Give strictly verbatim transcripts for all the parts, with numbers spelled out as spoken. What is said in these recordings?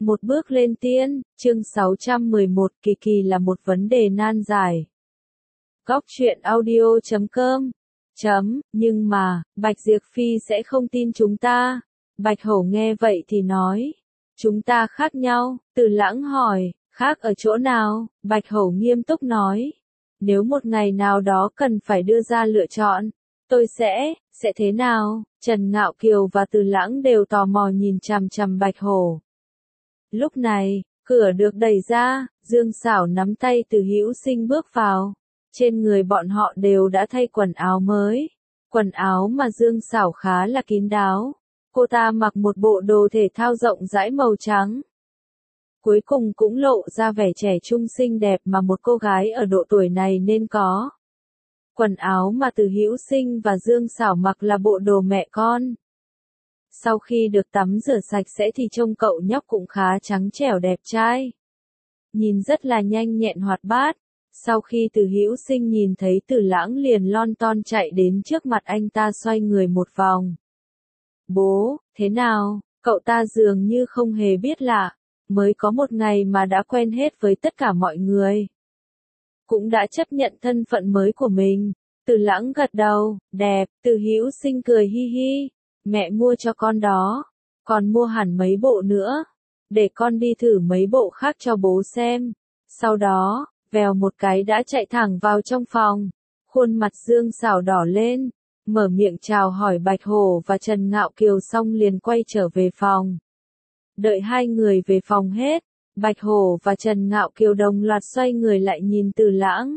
Một bước lên tiên, chương sáu trăm mười một, kỳ kỳ là một vấn đề nan giải. Góc truyện audio chấm com chấm, nhưng mà, Bạch Diệp Phi sẽ không tin chúng ta. Bạch Hổ nghe vậy thì nói, chúng ta khác nhau. Từ Lãng hỏi, khác ở chỗ nào? Bạch Hổ nghiêm túc nói, nếu một ngày nào đó cần phải đưa ra lựa chọn, tôi sẽ, sẽ thế nào? Trần Ngạo Kiều và Từ Lãng đều tò mò nhìn chằm chằm Bạch Hổ. Lúc này, cửa được đẩy ra, Dương Sảo nắm tay Từ Hữu Sinh bước vào. Trên người bọn họ đều đã thay quần áo mới. Quần áo mà Dương Sảo khá là kín đáo. Cô ta mặc một bộ đồ thể thao rộng rãi màu trắng. Cuối cùng cũng lộ ra vẻ trẻ trung xinh đẹp mà một cô gái ở độ tuổi này nên có. Quần áo mà Từ Hữu Sinh và Dương Sảo mặc là bộ đồ mẹ con. Sau khi được tắm rửa sạch sẽ thì trông cậu nhóc cũng khá trắng trẻo đẹp trai. Nhìn rất là nhanh nhẹn hoạt bát. Sau khi Từ Hữu Sinh nhìn thấy Từ Lãng liền lon ton chạy đến trước mặt anh ta xoay người một vòng. Bố, thế nào? Cậu ta dường như không hề biết lạ. Mới có một ngày mà đã quen hết với tất cả mọi người. Cũng đã chấp nhận thân phận mới của mình. Từ Lãng gật đầu, đẹp. Từ Hữu Sinh cười hi hi. Mẹ mua cho con đó. Còn mua hẳn mấy bộ nữa. Để con đi thử mấy bộ khác cho bố xem. Sau đó, vèo một cái đã chạy thẳng vào trong phòng. Khuôn mặt Dương Sảo đỏ lên. Mở miệng chào hỏi Bạch Hổ và Trần Ngạo Kiều xong liền quay trở về phòng. Đợi hai người về phòng hết, Bạch Hổ và Trần Ngạo Kiều đồng loạt xoay người lại nhìn Từ Lãng.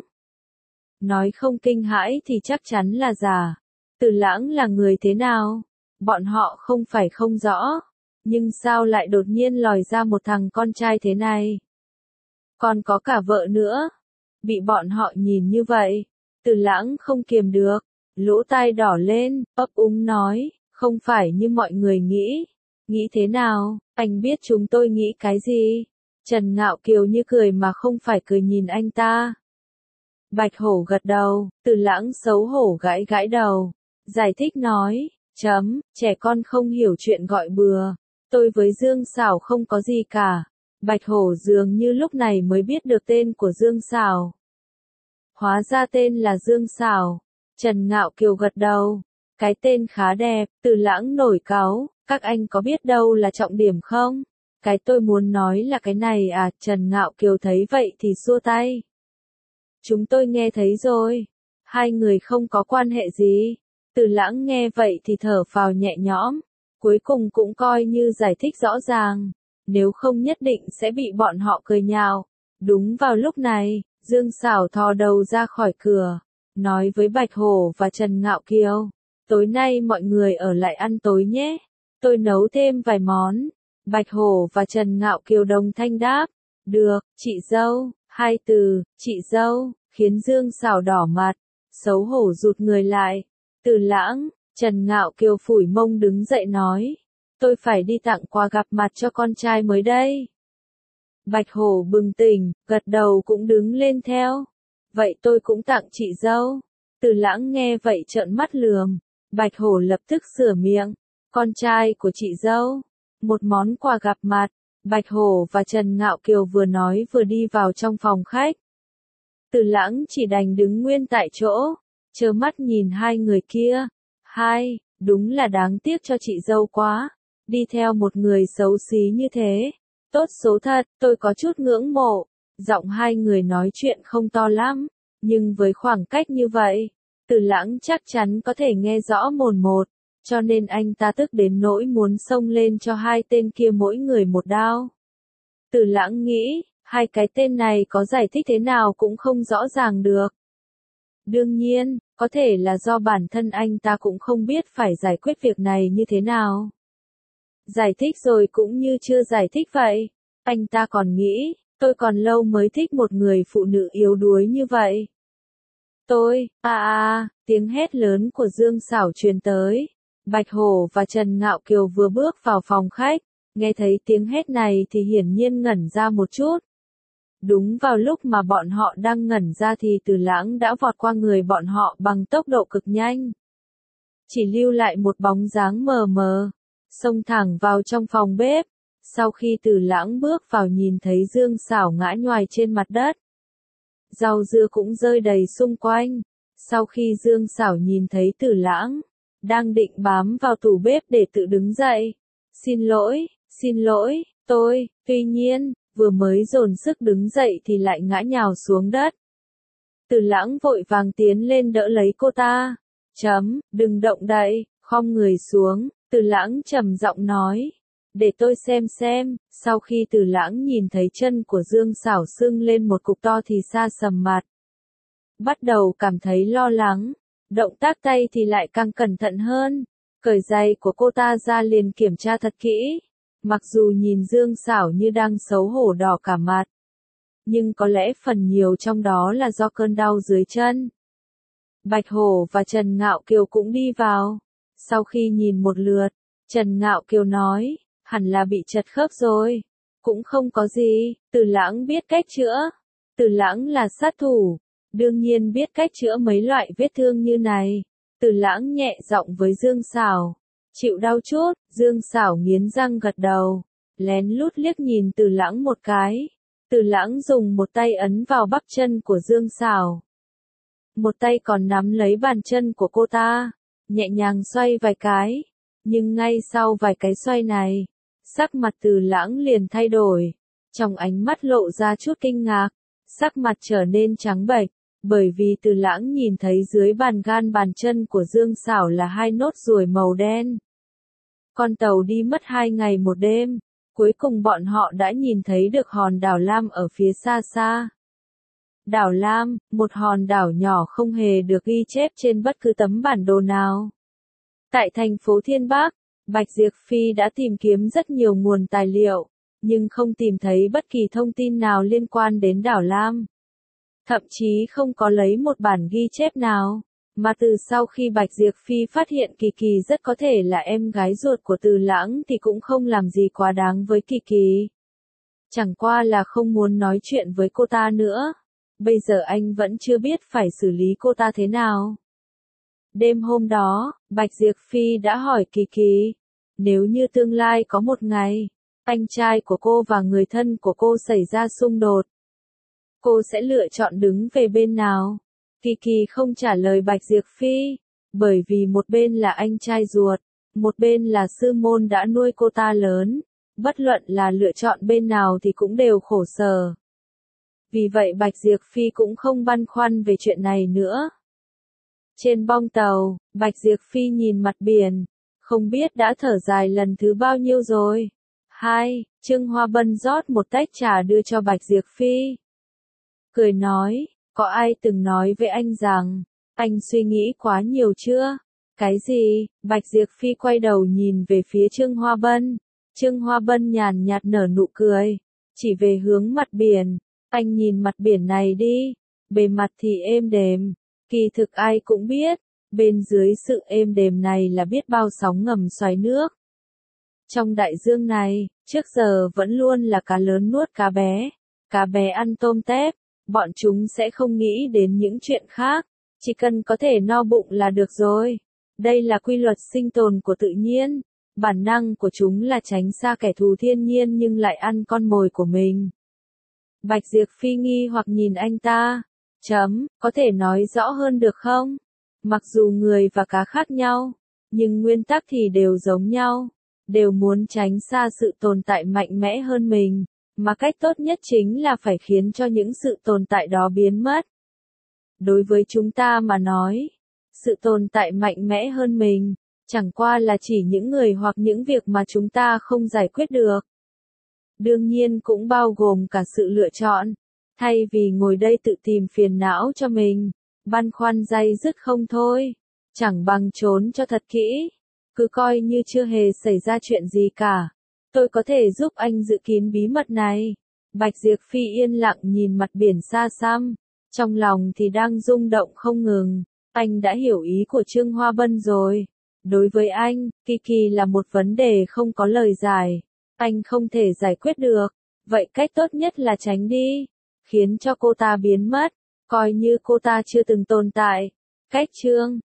Nói không kinh hãi thì chắc chắn là giả. Từ Lãng là người thế nào? Bọn họ không phải không rõ. Nhưng sao lại đột nhiên lòi ra một thằng con trai thế này? Còn có cả vợ nữa. Bị bọn họ nhìn như vậy, Từ Lãng không kiềm được. Lỗ tai đỏ lên, ấp úng nói, không phải như mọi người nghĩ. Nghĩ thế nào? Anh biết chúng tôi nghĩ cái gì? Trần Ngạo Kiều như cười mà không phải cười nhìn anh ta. Bạch Hổ gật đầu, Từ Lãng xấu hổ gãi gãi đầu. Giải thích nói, chấm, trẻ con không hiểu chuyện gọi bừa. Tôi với Dương Sảo không có gì cả. Bạch Hổ dường như lúc này mới biết được tên của Dương Sảo. Hóa ra tên là Dương Sảo. Trần Ngạo Kiều gật đầu. Cái tên khá đẹp. Từ Lãng nổi cáu. Các anh có biết đâu là trọng điểm không? Cái tôi muốn nói là cái này à. Trần Ngạo Kiều thấy vậy thì xua tay. Chúng tôi nghe thấy rồi. Hai người không có quan hệ gì. Từ Lãng nghe vậy thì thở phào nhẹ nhõm. Cuối cùng cũng coi như giải thích rõ ràng. Nếu không nhất định sẽ bị bọn họ cười nhạo. Đúng vào lúc này, Dương Sảo thò đầu ra khỏi cửa. Nói với Bạch Hổ và Trần Ngạo Kiều. Tối nay mọi người ở lại ăn tối nhé. Tôi nấu thêm vài món. Bạch Hổ và Trần Ngạo Kiều đồng thanh đáp. Được, chị dâu. Hai từ, chị dâu, khiến Dương Sảo đỏ mặt. Xấu hổ rụt người lại. Từ Lãng, Trần Ngạo Kiều phủi mông đứng dậy nói. Tôi phải đi tặng quà gặp mặt cho con trai mới đây. Bạch Hổ bừng tỉnh, gật đầu cũng đứng lên theo. Vậy tôi cũng tặng chị dâu. Từ Lãng nghe vậy trợn mắt lườm. Bạch Hổ lập tức sửa miệng. Con trai của chị dâu. Một món quà gặp mặt. Bạch Hổ và Trần Ngạo Kiều vừa nói vừa đi vào trong phòng khách. Từ Lãng chỉ đành đứng nguyên tại chỗ. Trơ mắt nhìn hai người kia. Hai, đúng là đáng tiếc cho chị dâu quá. Đi theo một người xấu xí như thế. Tốt số thật, tôi có chút ngưỡng mộ. Giọng hai người nói chuyện không to lắm. Nhưng với khoảng cách như vậy, Từ Lãng chắc chắn có thể nghe rõ mồn một. Cho nên anh ta tức đến nỗi muốn xông lên cho hai tên kia mỗi người một đao. Từ Lãng nghĩ, hai cái tên này có giải thích thế nào cũng không rõ ràng được. Đương nhiên, có thể là do bản thân anh ta cũng không biết phải giải quyết việc này như thế nào. Giải thích rồi cũng như chưa giải thích vậy. Anh ta còn nghĩ, tôi còn lâu mới thích một người phụ nữ yếu đuối như vậy. Tôi, a a, tiếng hét lớn của Dương Sảo truyền tới. Bạch Hổ và Trần Ngạo Kiều vừa bước vào phòng khách, nghe thấy tiếng hét này thì hiển nhiên ngẩn ra một chút. Đúng vào lúc mà bọn họ đang ngẩn ra thì Từ Lãng đã vọt qua người bọn họ bằng tốc độ cực nhanh. Chỉ lưu lại một bóng dáng mờ mờ, xông thẳng vào trong phòng bếp. Sau khi Từ Lãng bước vào nhìn thấy Dương Sảo ngã nhoài trên mặt đất. Rau dưa cũng rơi đầy xung quanh. Sau khi Dương Sảo nhìn thấy Từ Lãng, đang định bám vào tủ bếp để tự đứng dậy. Xin lỗi, xin lỗi, tôi, tuy nhiên, vừa mới dồn sức đứng dậy thì lại ngã nhào xuống đất. Từ Lãng vội vàng tiến lên đỡ lấy cô ta. Chấm, đừng động đậy, khom người xuống, Từ Lãng trầm giọng nói. Để tôi xem xem, sau khi Từ Lãng nhìn thấy chân của Dương Sảo sưng lên một cục to thì sa sầm mặt. Bắt đầu cảm thấy lo lắng, động tác tay thì lại càng cẩn thận hơn, cởi giày của cô ta ra liền kiểm tra thật kỹ. Mặc dù nhìn Dương Sảo như đang xấu hổ đỏ cả mặt, nhưng có lẽ phần nhiều trong đó là do cơn đau dưới chân. Bạch Hổ và Trần Ngạo Kiều cũng đi vào. Sau khi nhìn một lượt, Trần Ngạo Kiều nói, hẳn là bị trật khớp rồi. Cũng không có gì, Từ Lãng biết cách chữa. Từ Lãng là sát thủ, đương nhiên biết cách chữa mấy loại vết thương như này. Từ Lãng nhẹ giọng với Dương Sảo. Chịu đau chút, Dương Sảo nghiến răng gật đầu. Lén lút liếc nhìn Từ Lãng một cái. Từ Lãng dùng một tay ấn vào bắp chân của Dương Sảo. Một tay còn nắm lấy bàn chân của cô ta. Nhẹ nhàng xoay vài cái. Nhưng ngay sau vài cái xoay này, sắc mặt Từ Lãng liền thay đổi. Trong ánh mắt lộ ra chút kinh ngạc. Sắc mặt trở nên trắng bệch. Bởi vì Từ Lãng nhìn thấy dưới bàn gan bàn chân của Dương Sảo là hai nốt ruồi màu đen. Con tàu đi mất hai ngày một đêm. Cuối cùng bọn họ đã nhìn thấy được hòn đảo Lam ở phía xa xa. Đảo Lam, một hòn đảo nhỏ không hề được ghi chép trên bất cứ tấm bản đồ nào. Tại thành phố Thiên Bắc, Bạch Diệp Phi đã tìm kiếm rất nhiều nguồn tài liệu, nhưng không tìm thấy bất kỳ thông tin nào liên quan đến đảo Lam. Thậm chí không có lấy một bản ghi chép nào, mà từ sau khi Bạch Diệp Phi phát hiện Kỳ Kỳ rất có thể là em gái ruột của Từ Lãng thì cũng không làm gì quá đáng với Kỳ Kỳ. Chẳng qua là không muốn nói chuyện với cô ta nữa. Bây giờ anh vẫn chưa biết phải xử lý cô ta thế nào. Đêm hôm đó, Bạch Diệp Phi đã hỏi Kỳ Kỳ, nếu như tương lai có một ngày, anh trai của cô và người thân của cô xảy ra xung đột, cô sẽ lựa chọn đứng về bên nào? Kỳ Kỳ không trả lời Bạch Diệp Phi, bởi vì một bên là anh trai ruột, một bên là sư môn đã nuôi cô ta lớn, bất luận là lựa chọn bên nào thì cũng đều khổ sở. Vì vậy Bạch Diệp Phi cũng không băn khoăn về chuyện này nữa. Trên bong tàu, Bạch Diệp Phi nhìn mặt biển, không biết đã thở dài lần thứ bao nhiêu rồi. Hai, Trương Hoa Bân rót một tách trà đưa cho Bạch Diệp Phi. Cười nói, có ai từng nói với anh rằng, anh suy nghĩ quá nhiều chưa? Cái gì? Bạch Diệp Phi quay đầu nhìn về phía Trương Hoa Bân. Trương Hoa Bân nhàn nhạt nở nụ cười, chỉ về hướng mặt biển. Anh nhìn mặt biển này đi, bề mặt thì êm đềm, kỳ thực ai cũng biết, bên dưới sự êm đềm này là biết bao sóng ngầm xoáy nước. Trong đại dương này, trước giờ vẫn luôn là cá lớn nuốt cá bé, cá bé ăn tôm tép, bọn chúng sẽ không nghĩ đến những chuyện khác, chỉ cần có thể no bụng là được rồi. Đây là quy luật sinh tồn của tự nhiên, bản năng của chúng là tránh xa kẻ thù thiên nhiên nhưng lại ăn con mồi của mình. Bạch Diệp Phi nghi hoặc nhìn anh ta, chấm, có thể nói rõ hơn được không? Mặc dù người và cá khác nhau, nhưng nguyên tắc thì đều giống nhau, đều muốn tránh xa sự tồn tại mạnh mẽ hơn mình, mà cách tốt nhất chính là phải khiến cho những sự tồn tại đó biến mất. Đối với chúng ta mà nói, sự tồn tại mạnh mẽ hơn mình, chẳng qua là chỉ những người hoặc những việc mà chúng ta không giải quyết được. Đương nhiên cũng bao gồm cả sự lựa chọn, thay vì ngồi đây tự tìm phiền não cho mình, băn khoăn day dứt không thôi, chẳng bằng trốn cho thật kỹ, cứ coi như chưa hề xảy ra chuyện gì cả. Tôi có thể giúp anh giữ kín bí mật này. Bạch Diệp Phi yên lặng nhìn mặt biển xa xăm, trong lòng thì đang rung động không ngừng. Anh đã hiểu ý của Trương Hoa Bân rồi. Đối với anh, Kỳ Kỳ là một vấn đề không có lời giải. Anh không thể giải quyết được. Vậy cách tốt nhất là tránh đi, khiến cho cô ta biến mất, coi như cô ta chưa từng tồn tại. Cách Trương